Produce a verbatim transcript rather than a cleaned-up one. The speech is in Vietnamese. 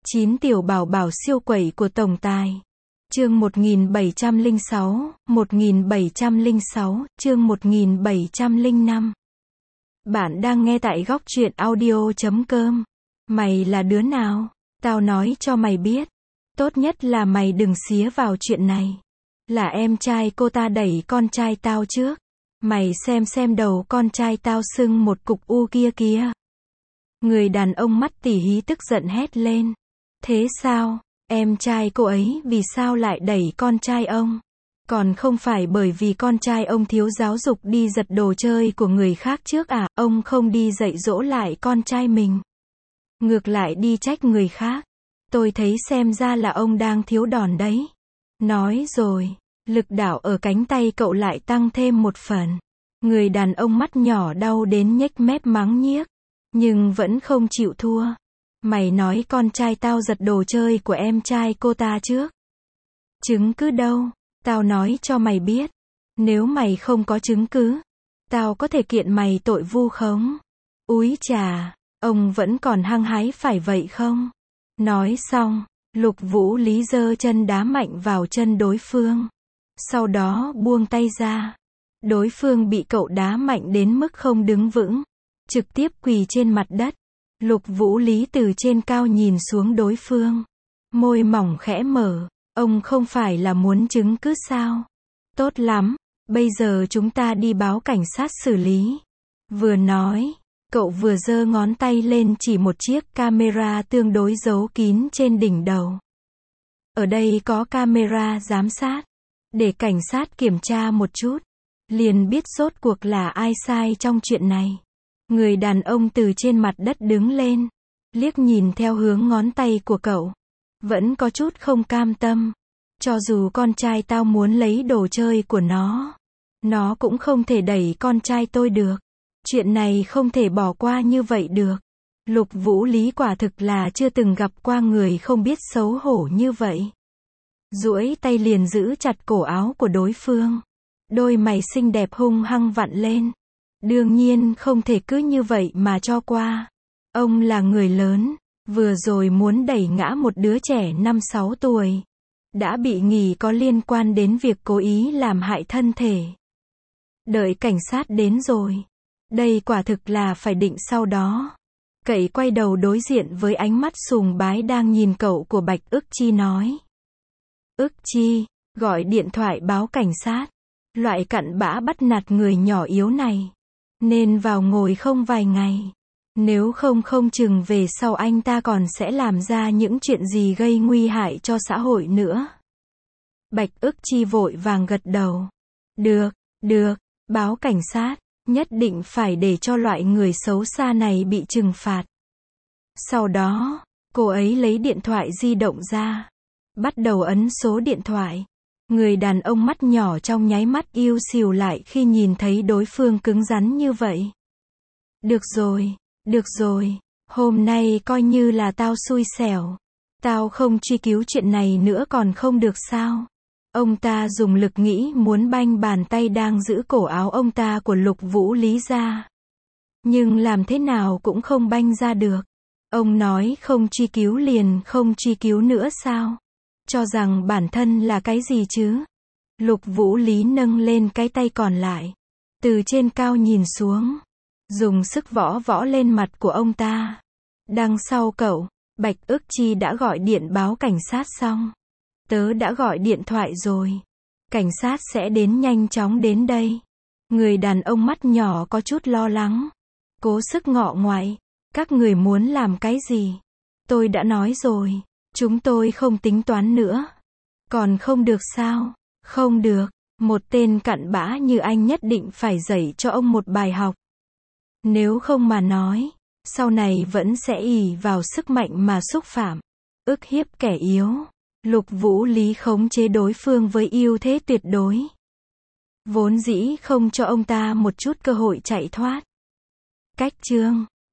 chín Tiểu bảo bảo siêu quẩy của tổng tài. Chương một nghìn bảy trăm lẻ sáu, một nghìn bảy trăm lẻ sáu, chương một nghìn bảy trăm lẻ năm. Bạn đang nghe tại góc truyện audio chấm com. Mày là đứa nào? Tao nói cho mày biết. Tốt nhất là mày đừng xía vào chuyện này. Là em trai cô ta đẩy con trai tao trước. Mày xem xem đầu con trai tao sưng một cục u kia kìa. Người đàn ông mắt tỉ hí tức giận hét lên. Thế sao? Em trai cô ấy vì sao lại đẩy con trai ông? Còn không phải bởi vì con trai ông thiếu giáo dục đi giật đồ chơi của người khác trước à? Ông không đi dạy dỗ lại con trai mình. Ngược lại đi trách người khác. Tôi thấy xem ra là ông đang thiếu đòn đấy. Nói rồi, lực đạo ở cánh tay cậu lại tăng thêm một phần. Người đàn ông mắt nhỏ đau đến nhếch mép mắng nhiếc. Nhưng vẫn không chịu thua. Mày nói con trai tao giật đồ chơi của em trai cô ta trước. Chứng cứ đâu? Tao nói cho mày biết. Nếu mày không có chứng cứ, tao có thể kiện mày tội vu khống. Úi chà, ông vẫn còn hăng hái phải vậy không? Nói xong, Lục Vũ Lý giơ chân đá mạnh vào chân đối phương. Sau đó buông tay ra. Đối phương bị cậu đá mạnh đến mức không đứng vững. Trực tiếp quỳ trên mặt đất. Lục Vũ Lý từ trên cao nhìn xuống đối phương. Môi mỏng khẽ mở. Ông không phải là muốn chứng cứ sao? Tốt lắm, bây giờ chúng ta đi báo cảnh sát xử lý. Vừa nói, cậu vừa giơ ngón tay lên chỉ một chiếc camera tương đối giấu kín trên đỉnh đầu. Ở đây có camera giám sát. Để cảnh sát kiểm tra một chút. Liền biết rốt cuộc là ai sai trong chuyện này. Người đàn ông từ trên mặt đất đứng lên. Liếc nhìn theo hướng ngón tay của cậu. Vẫn có chút không cam tâm. Cho dù con trai tao muốn lấy đồ chơi của nó. Nó cũng không thể đẩy con trai tôi được. Chuyện này không thể bỏ qua như vậy được. Lục Vũ Lý quả thực là chưa từng gặp qua người không biết xấu hổ như vậy. Duỗi tay liền giữ chặt cổ áo của đối phương. Đôi mày xinh đẹp hung hăng vặn lên. Đương nhiên không thể cứ như vậy mà cho qua. Ông là người lớn, vừa rồi muốn đẩy ngã một đứa trẻ năm sáu tuổi. Đã bị nghi có liên quan đến việc cố ý làm hại thân thể. Đợi cảnh sát đến rồi. Đây quả thực là phải định sau đó. Cậy quay đầu đối diện với ánh mắt sùng bái đang nhìn cậu của Bạch Ức Chi nói. Ức Chi, gọi điện thoại báo cảnh sát. Loại cặn bã bắt nạt người nhỏ yếu này. Nên vào ngồi không vài ngày. Nếu không không chừng về sau anh ta còn sẽ làm ra những chuyện gì gây nguy hại cho xã hội nữa. Bạch Ức Chi vội vàng gật đầu. Được, được, báo cảnh sát. Nhất định phải để cho loại người xấu xa này bị trừng phạt. Sau đó, cô ấy lấy điện thoại di động ra. Bắt đầu ấn số điện thoại. Người đàn ông mắt nhỏ trong nháy mắt yêu xìu lại khi nhìn thấy đối phương cứng rắn như vậy. Được rồi, được rồi, hôm nay coi như là tao xui xẻo. Tao không truy cứu chuyện này nữa còn không được sao? Ông ta dùng lực nghĩ muốn banh bàn tay đang giữ cổ áo ông ta của Lục Vũ Lý ra. Nhưng làm thế nào cũng không banh ra được. Ông nói không truy cứu liền không truy cứu nữa sao? Cho rằng bản thân là cái gì chứ? Lục Vũ Lý nâng lên cái tay còn lại. Từ trên cao nhìn xuống. Dùng sức võ võ lên mặt của ông ta. Đằng sau cậu, Bạch Ức Chi đã gọi điện báo cảnh sát xong. Tớ đã gọi điện thoại rồi. Cảnh sát sẽ đến nhanh chóng đến đây. Người đàn ông mắt nhỏ có chút lo lắng. Cố sức ngọ ngoại. Các người muốn làm cái gì? Tôi đã nói rồi. Chúng tôi không tính toán nữa. Còn không được sao? Không được. Một tên cặn bã như anh nhất định phải dạy cho ông một bài học. Nếu không mà nói, sau này vẫn sẽ ỷ vào sức mạnh mà xúc phạm, ức hiếp kẻ yếu. Lục Vũ Lý khống chế đối phương với ưu thế tuyệt đối. Vốn dĩ không cho ông ta một chút cơ hội chạy thoát. Cách chương